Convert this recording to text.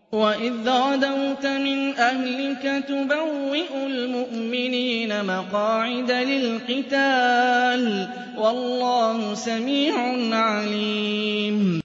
وَإِذْ غَدَوْتَ مِنْ أَهْلِكَ تُبَوِّئُ الْمُؤْمِنِينَ مَقَاعِدَ لِلْقِتَالِ ۗ وَاللَّهُ سَمِيعٌ عَلِيمٌ